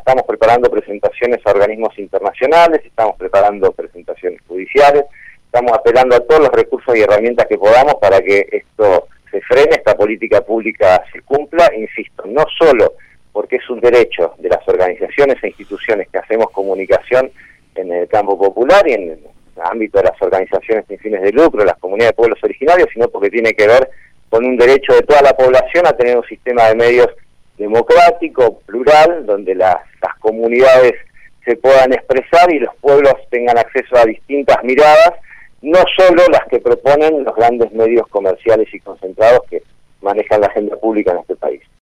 estamos preparando presentaciones a organismos internacionales, estamos preparando presentaciones judiciales, estamos apelando a todos los recursos y herramientas que podamos para que esto se frene, esta política pública se cumpla, insisto, no solo porque es un derecho de las organizaciones e instituciones que hacemos comunicación en el campo popular y en el ámbito de las organizaciones sin fines de lucro, las comunidades de pueblos originarios, sino porque tiene que ver con un derecho de toda la población a tener un sistema de medios democrático, plural, donde las comunidades se puedan expresar y los pueblos tengan acceso a distintas miradas, no solo las que proponen los grandes medios comerciales y concentrados que manejan la agenda pública en este país.